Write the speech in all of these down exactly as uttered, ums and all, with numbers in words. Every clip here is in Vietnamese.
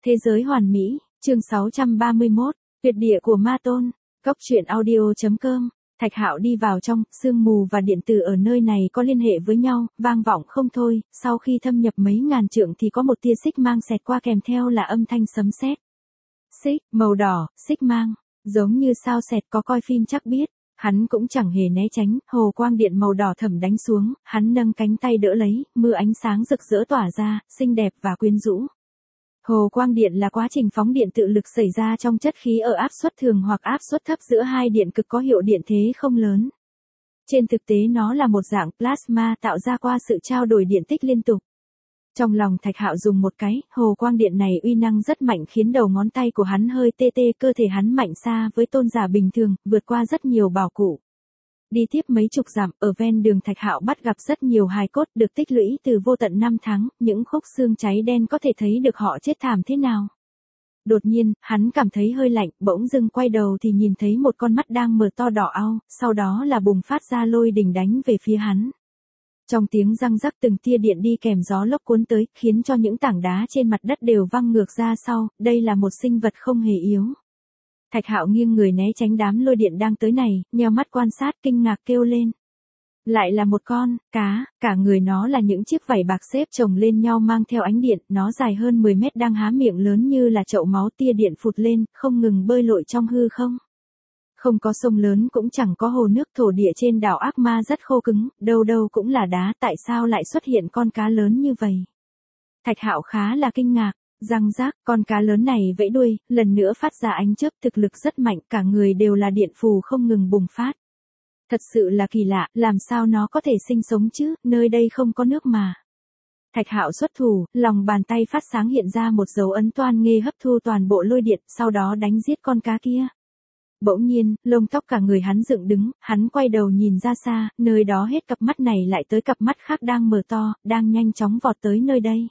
Thế giới hoàn mỹ, chương sáu trăm ba mươi mốt, tuyệt địa của ma tôn, góc truyện audio.com. Thạch Hạo đi vào trong, sương mù và điện tử ở nơi này có liên hệ với nhau, vang vọng không thôi, sau khi thâm nhập mấy ngàn trượng thì có một tia xích mang xẹt qua kèm theo là âm thanh sấm sét. Xích, màu đỏ, xích mang, giống như sao xẹt, có coi phim chắc biết. Hắn cũng chẳng hề né tránh, hồ quang điện màu đỏ thẫm đánh xuống, hắn nâng cánh tay đỡ lấy, mưa ánh sáng rực rỡ tỏa ra, xinh đẹp và quyến rũ. Hồ quang điện là quá trình phóng điện tự lực xảy ra trong chất khí ở áp suất thường hoặc áp suất thấp giữa hai điện cực có hiệu điện thế không lớn. Trên thực tế nó là một dạng plasma tạo ra qua sự trao đổi điện tích liên tục. Trong lòng Thạch Hạo dùng một cái, hồ quang điện này uy năng rất mạnh khiến đầu ngón tay của hắn hơi tê tê, cơ thể hắn mạnh xa với tôn giả bình thường, vượt qua rất nhiều bảo cụ. Đi tiếp mấy chục dặm, ở ven đường Thạch Hạo bắt gặp rất nhiều hài cốt được tích lũy từ vô tận năm tháng, những khúc xương cháy đen có thể thấy được họ chết thảm thế nào. Đột nhiên, hắn cảm thấy hơi lạnh, bỗng dưng quay đầu thì nhìn thấy một con mắt đang mở to đỏ au, sau đó là bùng phát ra lôi đình đánh về phía hắn. Trong tiếng răng rắc từng tia điện đi kèm gió lốc cuốn tới, khiến cho những tảng đá trên mặt đất đều văng ngược ra sau, đây là một sinh vật không hề yếu. Thạch Hạo nghiêng người né tránh đám lôi điện đang tới này, nheo mắt quan sát kinh ngạc kêu lên. Lại là một con cá, cả người nó là những chiếc vảy bạc xếp chồng lên nhau mang theo ánh điện, nó dài hơn mười mét đang há miệng lớn như là chậu máu, tia điện phụt lên, không ngừng bơi lội trong hư không. Không có sông lớn cũng chẳng có hồ nước, thổ địa trên đảo ác ma rất khô cứng, đâu đâu cũng là đá, tại sao lại xuất hiện con cá lớn như vậy? Thạch Hạo khá là kinh ngạc. Răng rác, con cá lớn này vẫy đuôi, lần nữa phát ra ánh chớp, thực lực rất mạnh, cả người đều là điện phù không ngừng bùng phát. Thật sự là kỳ lạ, làm sao nó có thể sinh sống chứ, nơi đây không có nước mà. Thạch Hạo xuất thủ, lòng bàn tay phát sáng hiện ra một dấu ấn toan nghê hấp thu toàn bộ lôi điện, sau đó đánh giết con cá kia. Bỗng nhiên, lông tóc cả người hắn dựng đứng, hắn quay đầu nhìn ra xa, nơi đó hết cặp mắt này lại tới cặp mắt khác đang mở to, đang nhanh chóng vọt tới nơi đây.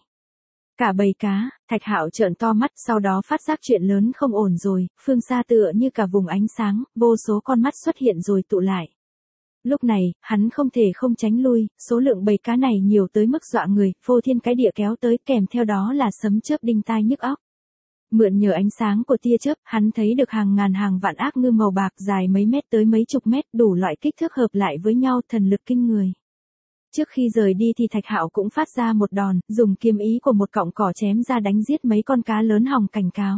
Cả bầy cá, Thạch Hạo trợn to mắt, sau đó phát giác chuyện lớn không ổn rồi, phương xa tựa như cả vùng ánh sáng, vô số con mắt xuất hiện rồi tụ lại. Lúc này, hắn không thể không tránh lui, số lượng bầy cá này nhiều tới mức dọa người, phô thiên cái địa kéo tới, kèm theo đó là sấm chớp đinh tai nhức óc. Mượn nhờ ánh sáng của tia chớp, hắn thấy được hàng ngàn hàng vạn ác ngư màu bạc dài mấy mét tới mấy chục mét, đủ loại kích thước hợp lại với nhau, thần lực kinh người. Trước khi rời đi thì Thạch Hạo cũng phát ra một đòn, dùng kiếm ý của một cọng cỏ chém ra đánh giết mấy con cá lớn hòng cảnh cáo.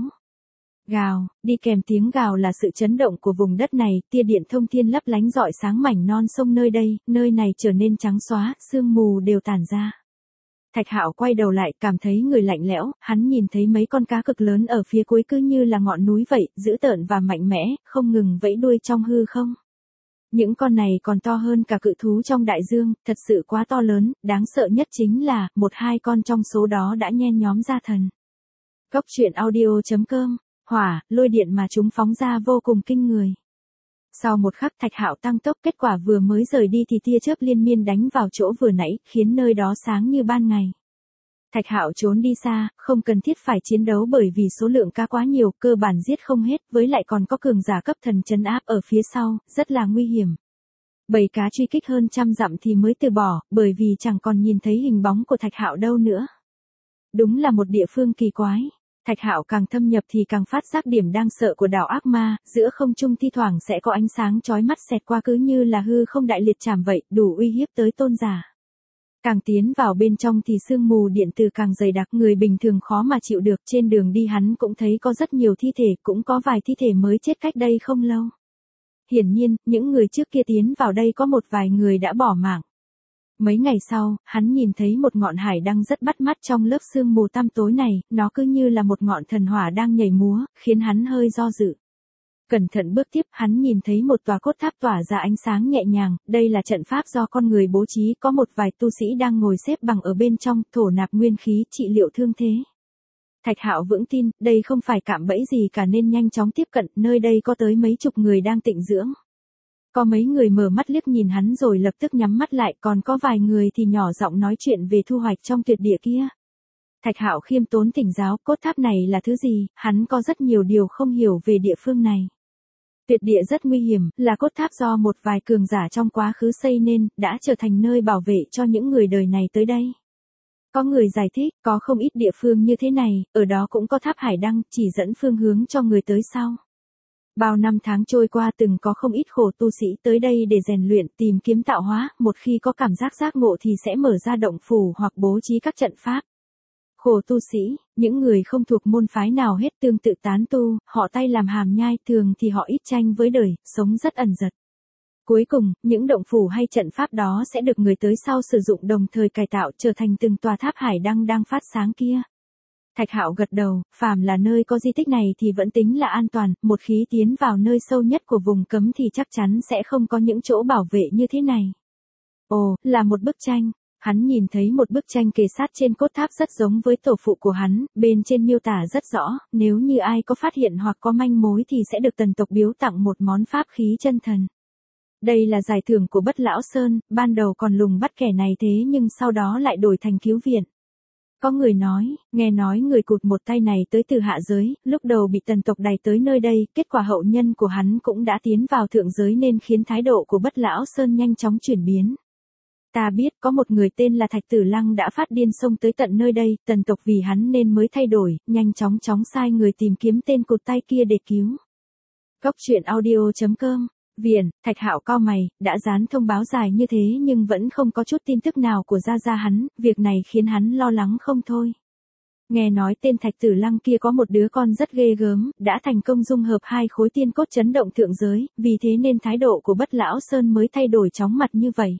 Gào, đi kèm tiếng gào là sự chấn động của vùng đất này, tia điện thông thiên lấp lánh rọi sáng mảnh non sông nơi đây, nơi này trở nên trắng xóa, sương mù đều tản ra. Thạch Hạo quay đầu lại, cảm thấy người lạnh lẽo, hắn nhìn thấy mấy con cá cực lớn ở phía cuối cứ như là ngọn núi vậy, dữ tợn và mạnh mẽ, không ngừng vẫy đuôi trong hư không. Những con này còn to hơn cả cự thú trong đại dương, thật sự quá to lớn, đáng sợ nhất chính là, một hai con trong số đó đã nhen nhóm ra thần. Góc truyện audio.com, hỏa, lôi điện mà chúng phóng ra vô cùng kinh người. Sau một khắc Thạch Hạo tăng tốc, kết quả vừa mới rời đi thì tia chớp liên miên đánh vào chỗ vừa nãy, khiến nơi đó sáng như ban ngày. Thạch Hạo trốn đi xa, không cần thiết phải chiến đấu bởi vì số lượng cá quá nhiều, cơ bản giết không hết, với lại còn có cường giả cấp thần trấn áp ở phía sau, rất là nguy hiểm. Bầy cá truy kích hơn trăm dặm thì mới từ bỏ, bởi vì chẳng còn nhìn thấy hình bóng của Thạch Hạo đâu nữa. Đúng là một địa phương kỳ quái. Thạch Hạo càng thâm nhập thì càng phát giác điểm đang sợ của đảo ác ma, giữa không trung thi thoảng sẽ có ánh sáng chói mắt xẹt qua cứ như là hư không đại liệt chạm vậy, đủ uy hiếp tới tôn giả. Càng tiến vào bên trong thì sương mù điện từ càng dày đặc, người bình thường khó mà chịu được, trên đường đi hắn cũng thấy có rất nhiều thi thể, cũng có vài thi thể mới chết cách đây không lâu. Hiển nhiên, những người trước kia tiến vào đây có một vài người đã bỏ mạng. Mấy ngày sau, hắn nhìn thấy một ngọn hải đăng rất bắt mắt trong lớp sương mù tăm tối này, nó cứ như là một ngọn thần hỏa đang nhảy múa, khiến hắn hơi do dự. Cẩn thận bước tiếp, hắn nhìn thấy một tòa cốt tháp tỏa ra ánh sáng nhẹ nhàng, đây là trận pháp do con người bố trí, có một vài tu sĩ đang ngồi xếp bằng ở bên trong, thổ nạp nguyên khí, trị liệu thương thế. Thạch Hạo vững tin, đây không phải cạm bẫy gì cả nên nhanh chóng tiếp cận, nơi đây có tới mấy chục người đang tịnh dưỡng. Có mấy người mở mắt liếc nhìn hắn rồi lập tức nhắm mắt lại, còn có vài người thì nhỏ giọng nói chuyện về thu hoạch trong tuyệt địa kia. Thạch Hạo khiêm tốn thỉnh giáo, cốt tháp này là thứ gì, hắn có rất nhiều điều không hiểu về địa phương này. Tuyệt địa rất nguy hiểm, là cốt tháp do một vài cường giả trong quá khứ xây nên, đã trở thành nơi bảo vệ cho những người đời này tới đây. Có người giải thích, có không ít địa phương như thế này, ở đó cũng có tháp hải đăng, chỉ dẫn phương hướng cho người tới sau. Bao năm tháng trôi qua từng có không ít khổ tu sĩ tới đây để rèn luyện, tìm kiếm tạo hóa, một khi có cảm giác giác ngộ thì sẽ mở ra động phủ hoặc bố trí các trận pháp. Khổ tu sĩ, những người không thuộc môn phái nào hết tương tự tán tu, họ tay làm hàm nhai, thường thì họ ít tranh với đời, sống rất ẩn dật. Cuối cùng, những động phủ hay trận pháp đó sẽ được người tới sau sử dụng đồng thời cải tạo trở thành từng tòa tháp hải đăng đang phát sáng kia. Thạch Hạo gật đầu, phàm là nơi có di tích này thì vẫn tính là an toàn, một khi tiến vào nơi sâu nhất của vùng cấm thì chắc chắn sẽ không có những chỗ bảo vệ như thế này. Ồ, là một bức tranh. Hắn nhìn thấy một bức tranh kề sát trên cốt tháp rất giống với tổ phụ của hắn, bên trên miêu tả rất rõ, nếu như ai có phát hiện hoặc có manh mối thì sẽ được tần tộc biếu tặng một món pháp khí chân thần. Đây là giải thưởng của Bất Lão Sơn, ban đầu còn lùng bắt kẻ này thế nhưng sau đó lại đổi thành cứu viện. Có người nói, nghe nói người cụt một tay này tới từ hạ giới, lúc đầu bị tần tộc đày tới nơi đây, kết quả hậu nhân của hắn cũng đã tiến vào thượng giới nên khiến thái độ của Bất Lão Sơn nhanh chóng chuyển biến. Ta biết có một người tên là Thạch Tử Lăng đã phát điên xông tới tận nơi đây, tần tộc vì hắn nên mới thay đổi, nhanh chóng chóng sai người tìm kiếm tên cụt tay kia để cứu. Cốc truyện audio chấm com. Viện, Thạch Hạo cau mày, đã dán thông báo dài như thế nhưng vẫn không có chút tin tức nào của gia gia hắn, việc này khiến hắn lo lắng không thôi. Nghe nói tên Thạch Tử Lăng kia có một đứa con rất ghê gớm, đã thành công dung hợp hai khối tiên cốt chấn động thượng giới, vì thế nên thái độ của Bất Lão Sơn mới thay đổi chóng mặt như vậy.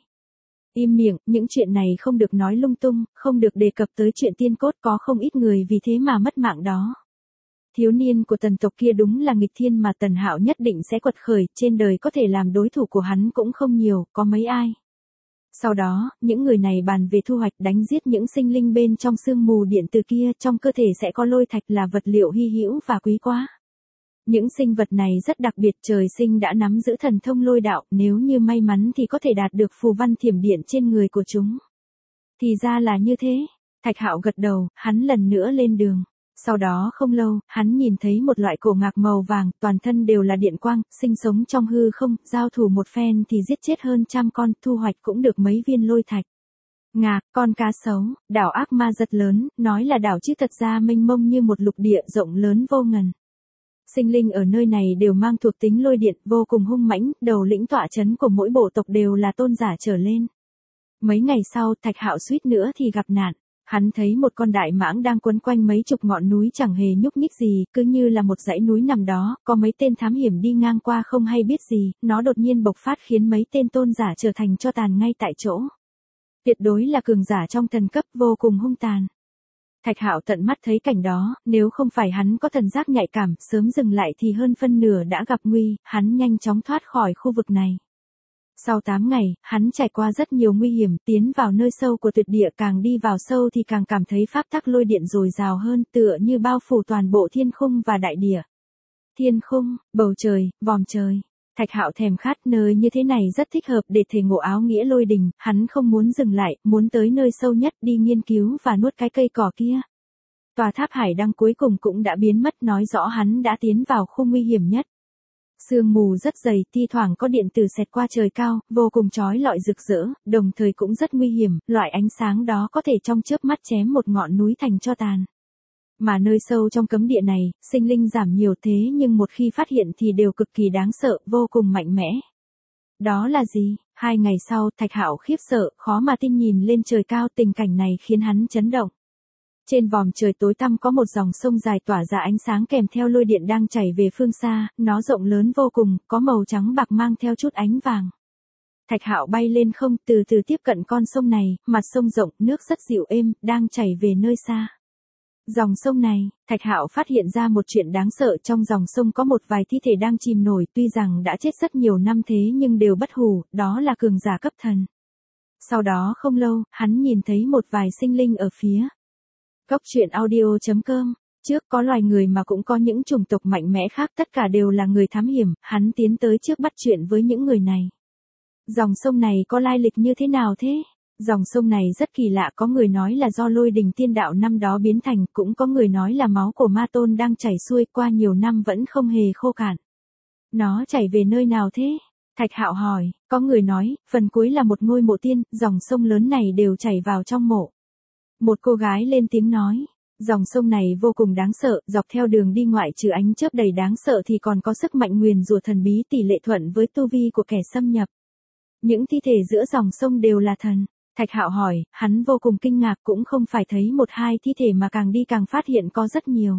Im miệng, những chuyện này không được nói lung tung, không được đề cập tới chuyện tiên cốt, có không ít người vì thế mà mất mạng đó. Thiếu niên của tần tộc kia đúng là nghịch thiên mà Tần Hạo nhất định sẽ quật khởi, trên đời có thể làm đối thủ của hắn cũng không nhiều, có mấy ai. Sau đó, những người này bàn về thu hoạch đánh giết những sinh linh bên trong sương mù điện từ kia, trong cơ thể sẽ có lôi thạch là vật liệu hy hữu và quý quá. Những sinh vật này rất đặc biệt, trời sinh đã nắm giữ thần thông lôi đạo, nếu như may mắn thì có thể đạt được phù văn thiểm điện trên người của chúng. Thì ra là như thế. Thạch Hạo gật đầu, hắn lần nữa lên đường. Sau đó không lâu, hắn nhìn thấy một loại cổ ngạc màu vàng, toàn thân đều là điện quang, sinh sống trong hư không, giao thủ một phen thì giết chết hơn trăm con, thu hoạch cũng được mấy viên lôi thạch. Ngạc, con cá sấu, đảo ác ma rất lớn, nói là đảo chứ thật ra mênh mông như một lục địa rộng lớn vô ngần. Sinh linh ở nơi này đều mang thuộc tính lôi điện, vô cùng hung mãnh, đầu lĩnh tọa chấn của mỗi bộ tộc đều là tôn giả trở lên. Mấy ngày sau, Thạch Hạo suýt nữa thì gặp nạn. Hắn thấy một con đại mãng đang quấn quanh mấy chục ngọn núi chẳng hề nhúc nhích gì, cứ như là một dãy núi nằm đó, có mấy tên thám hiểm đi ngang qua không hay biết gì, nó đột nhiên bộc phát khiến mấy tên tôn giả trở thành tro tàn ngay tại chỗ. Tuyệt đối là cường giả trong thần cấp, vô cùng hung tàn. Thạch Hạo tận mắt thấy cảnh đó, nếu không phải hắn có thần giác nhạy cảm, sớm dừng lại thì hơn phân nửa đã gặp nguy, hắn nhanh chóng thoát khỏi khu vực này. Sau tám ngày, hắn trải qua rất nhiều nguy hiểm, tiến vào nơi sâu của tuyệt địa, càng đi vào sâu thì càng cảm thấy pháp tắc lôi điện dồi dào hơn, tựa như bao phủ toàn bộ thiên khung và đại địa. Thiên khung, bầu trời, vòm trời. Thạch Hạo thèm khát, nơi như thế này rất thích hợp để thể ngộ áo nghĩa lôi đình, hắn không muốn dừng lại, muốn tới nơi sâu nhất đi nghiên cứu và nuốt cái cây cỏ kia. Tòa tháp hải đăng cuối cùng cũng đã biến mất, nói rõ hắn đã tiến vào khu nguy hiểm nhất. Sương mù rất dày, thi thoảng có điện tử xẹt qua trời cao, vô cùng chói lọi rực rỡ, đồng thời cũng rất nguy hiểm, loại ánh sáng đó có thể trong chớp mắt chém một ngọn núi thành tro tàn. Mà nơi sâu trong cấm địa này, sinh linh giảm nhiều thế nhưng một khi phát hiện thì đều cực kỳ đáng sợ, vô cùng mạnh mẽ. Đó là gì? Hai ngày sau, Thạch Hạo khiếp sợ, khó mà tin nhìn lên trời cao, tình cảnh này khiến hắn chấn động. Trên vòm trời tối tăm có một dòng sông dài tỏa ra ánh sáng kèm theo lôi điện đang chảy về phương xa, nó rộng lớn vô cùng, có màu trắng bạc mang theo chút ánh vàng. Thạch Hạo bay lên không, từ từ tiếp cận con sông này, mặt sông rộng, nước rất dịu êm, đang chảy về nơi xa. Dòng sông này, Thạch Hạo phát hiện ra một chuyện đáng sợ, trong dòng sông có một vài thi thể đang chìm nổi, tuy rằng đã chết rất nhiều năm thế nhưng đều bất hủ, đó là cường giả cấp thần. Sau đó không lâu, hắn nhìn thấy một vài sinh linh ở phía. Cốc truyện audio chấm com. Trước có loài người mà cũng có những chủng tộc mạnh mẽ khác, tất cả đều là người thám hiểm, hắn tiến tới trước bắt chuyện với những người này. Dòng sông này có lai lịch như thế nào thế? Dòng sông này rất kỳ lạ, có người nói là do lôi đình tiên đạo năm đó biến thành, cũng có người nói là máu của ma tôn đang chảy xuôi qua nhiều năm vẫn không hề khô cạn. Nó chảy về nơi nào thế? Thạch Hạo hỏi, có người nói, phần cuối là một ngôi mộ tiên, dòng sông lớn này đều chảy vào trong mộ. Một cô gái lên tiếng nói. Dòng sông này vô cùng đáng sợ, dọc theo đường đi ngoại trừ ánh chớp đầy đáng sợ thì còn có sức mạnh nguyền rủa thần bí tỷ lệ thuận với tu vi của kẻ xâm nhập. Những thi thể giữa dòng sông đều là thần. Thạch Hạo hỏi, hắn vô cùng kinh ngạc, cũng không phải thấy một hai thi thể mà càng đi càng phát hiện có rất nhiều.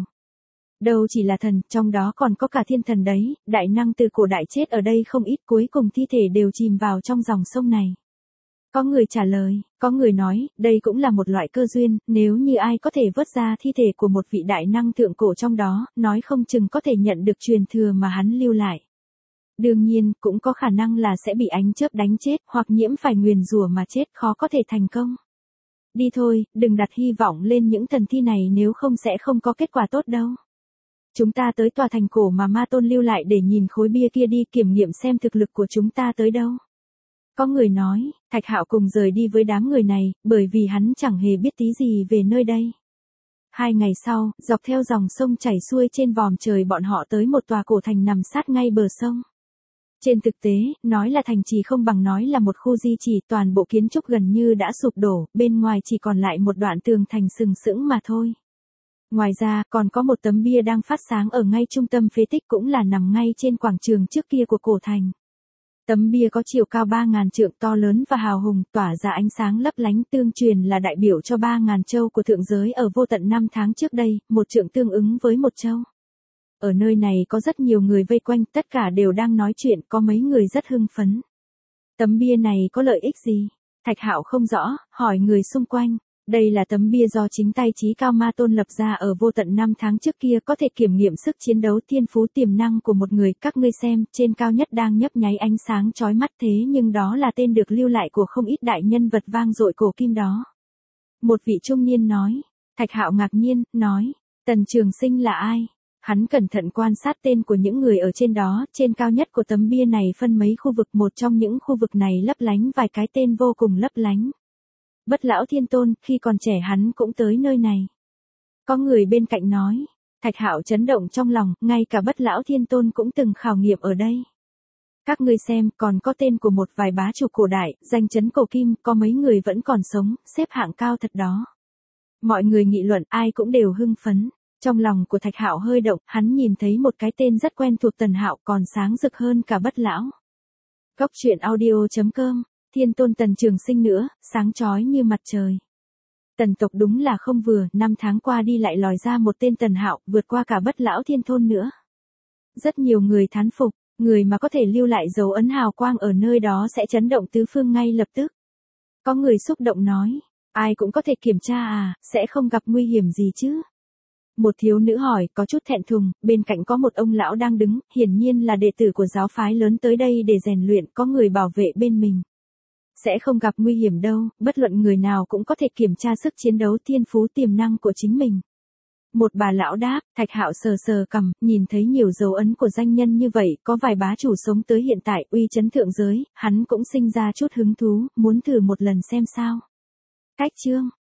Đâu chỉ là thần, trong đó còn có cả thiên thần đấy, đại năng từ cổ đại chết ở đây không ít, cuối cùng thi thể đều chìm vào trong dòng sông này. Có người trả lời, có người nói, đây cũng là một loại cơ duyên, nếu như ai có thể vớt ra thi thể của một vị đại năng thượng cổ trong đó, nói không chừng có thể nhận được truyền thừa mà hắn lưu lại. Đương nhiên, cũng có khả năng là sẽ bị ánh chớp đánh chết, hoặc nhiễm phải nguyền rủa mà chết, khó có thể thành công. Đi thôi, đừng đặt hy vọng lên những thần thi này, nếu không sẽ không có kết quả tốt đâu. Chúng ta tới tòa thành cổ mà Ma Tôn lưu lại để nhìn khối bia kia đi, kiểm nghiệm xem thực lực của chúng ta tới đâu. Có người nói, Thạch Hạo cùng rời đi với đám người này, bởi vì hắn chẳng hề biết tí gì về nơi đây. Hai ngày sau, dọc theo dòng sông chảy xuôi trên vòm trời, bọn họ tới một tòa cổ thành nằm sát ngay bờ sông. Trên thực tế, nói là thành trì không bằng nói là một khu di chỉ, toàn bộ kiến trúc gần như đã sụp đổ, bên ngoài chỉ còn lại một đoạn tường thành sừng sững mà thôi. Ngoài ra, còn có một tấm bia đang phát sáng ở ngay trung tâm phế tích, cũng là nằm ngay trên quảng trường trước kia của cổ thành. Tấm bia có chiều cao ba ngàn trượng, to lớn và hào hùng, tỏa ra ánh sáng lấp lánh, tương truyền là đại biểu cho ba ngàn châu của thượng giới ở vô tận năm tháng trước đây, một trượng tương ứng với một châu. Ở nơi này có rất nhiều người vây quanh, tất cả đều đang nói chuyện, có mấy người rất hưng phấn. Tấm bia này có lợi ích gì? Thạch Hạo không rõ, hỏi người xung quanh. Đây là tấm bia do chính tay Chí Cao Ma Tôn lập ra ở vô tận năm tháng trước kia, có thể kiểm nghiệm sức chiến đấu, thiên phú, tiềm năng của một người. Các ngươi xem, trên cao nhất đang nhấp nháy ánh sáng chói mắt, thế nhưng đó là tên được lưu lại của không ít đại nhân vật vang dội cổ kim đó. Một vị trung niên nói. Thạch Hạo ngạc nhiên, nói, Tần Trường Sinh là ai? Hắn cẩn thận quan sát tên của những người ở trên đó, trên cao nhất của tấm bia này phân mấy khu vực, một trong những khu vực này lấp lánh vài cái tên vô cùng lấp lánh. Bất Lão Thiên Tôn, khi còn trẻ hắn cũng tới nơi này. Có người bên cạnh nói, Thạch Hạo chấn động trong lòng, ngay cả Bất Lão Thiên Tôn cũng từng khảo nghiệm ở đây. Các ngươi xem, còn có tên của một vài bá chủ cổ đại, danh chấn cổ kim, có mấy người vẫn còn sống, xếp hạng cao thật đó. Mọi người nghị luận, ai cũng đều hưng phấn. Trong lòng của Thạch Hạo hơi động, hắn nhìn thấy một cái tên rất quen thuộc, Tần Hạo, còn sáng rực hơn cả Bất Lão. Góc truyện audio chấm com, Thiên Tôn Tần Trường Sinh nữa, sáng chói như mặt trời. Tần tộc đúng là không vừa, năm tháng qua đi lại lòi ra một tên Tần Hạo, vượt qua cả Bất Lão Thiên Tôn nữa. Rất nhiều người thán phục, người mà có thể lưu lại dấu ấn hào quang ở nơi đó sẽ chấn động tứ phương ngay lập tức. Có người xúc động nói, ai cũng có thể kiểm tra à, sẽ không gặp nguy hiểm gì chứ? Một thiếu nữ hỏi, có chút thẹn thùng, bên cạnh có một ông lão đang đứng, hiển nhiên là đệ tử của giáo phái lớn tới đây để rèn luyện, có người bảo vệ bên mình. Sẽ không gặp nguy hiểm đâu, bất luận người nào cũng có thể kiểm tra sức chiến đấu, thiên phú, tiềm năng của chính mình. Một bà lão đáp. Thạch Hạo sờ sờ cằm, nhìn thấy nhiều dấu ấn của danh nhân như vậy, có vài bá chủ sống tới hiện tại, uy chấn thượng giới, hắn cũng sinh ra chút hứng thú, muốn thử một lần xem sao. Cách chương